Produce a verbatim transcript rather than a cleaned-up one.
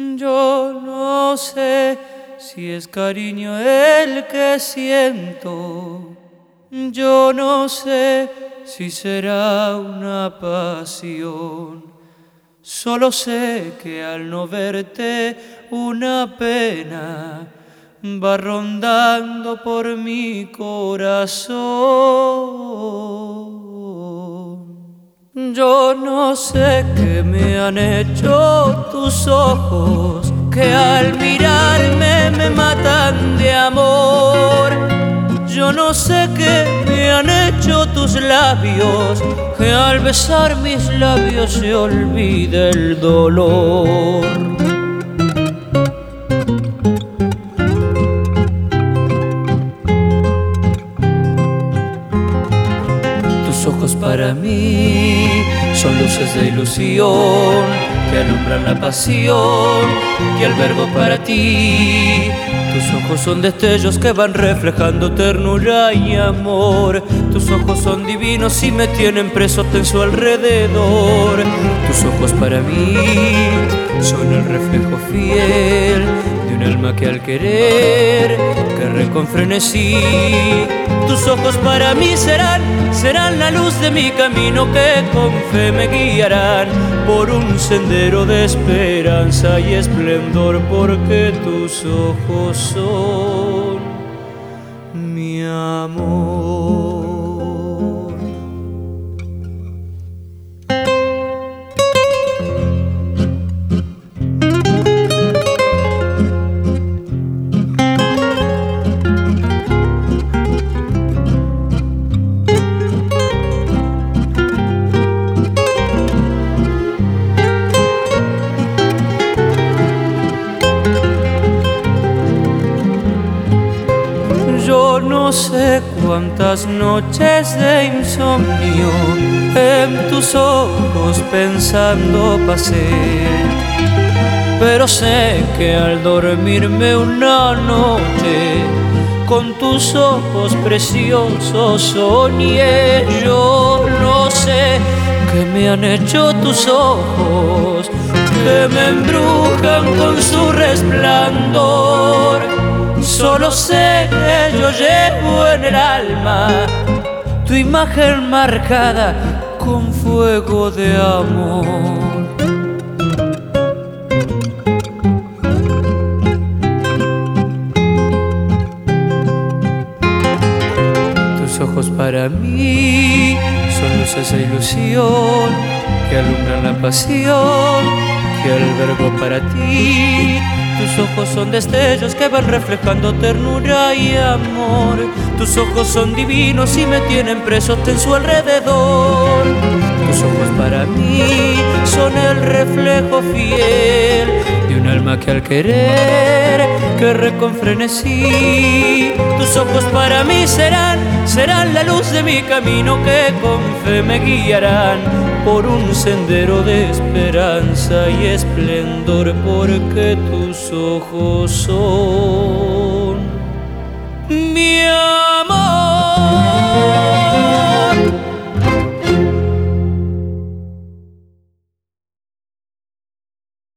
Yo no sé si es cariño el que siento. Yo no sé si será una pasión. Solo sé que al no verte una pena va rondando por mi corazón. Yo no sé qué me han hecho tus ojos, que al mirarme me matan de amor. Yo no sé qué me han hecho tus labios, que al besar mis labios se olvida el dolor. Tus ojos para mí son luces de ilusión que alumbran la pasión que albergo para ti. Tus ojos son destellos que van reflejando ternura y amor. Tus ojos son divinos y me tienen preso en su alrededor. Tus ojos para mí son el reflejo fiel de un alma que al querer querré con frenesí. Tus ojos para mí serán, serán la luz de mi camino que con fe me guiarán por un sendero de esperanza y esplendor, porque tus ojos son mi amor. Yo no sé cuántas noches de insomnio en tus ojos pensando pasé, pero sé que al dormirme una noche con tus ojos preciosos soñé. Yo no sé qué me han hecho tus ojos, que me embrujan con su resplandor. Solo sé que yo llevo en el alma tu imagen marcada con fuego de amor. Tus ojos para mí son luces de ilusión que alumbran la pasión que albergo para ti. Tus ojos son destellos que van reflejando ternura y amor. Tus ojos son divinos y me tienen preso en su alrededor. Tus ojos para mí son el reflejo fiel de un alma que al querer querré con frenesí. Tus ojos para mí serán, serán la luz de mi camino que con fe me guiarán por un sendero de esperanza y esplendor, porque tus ojos son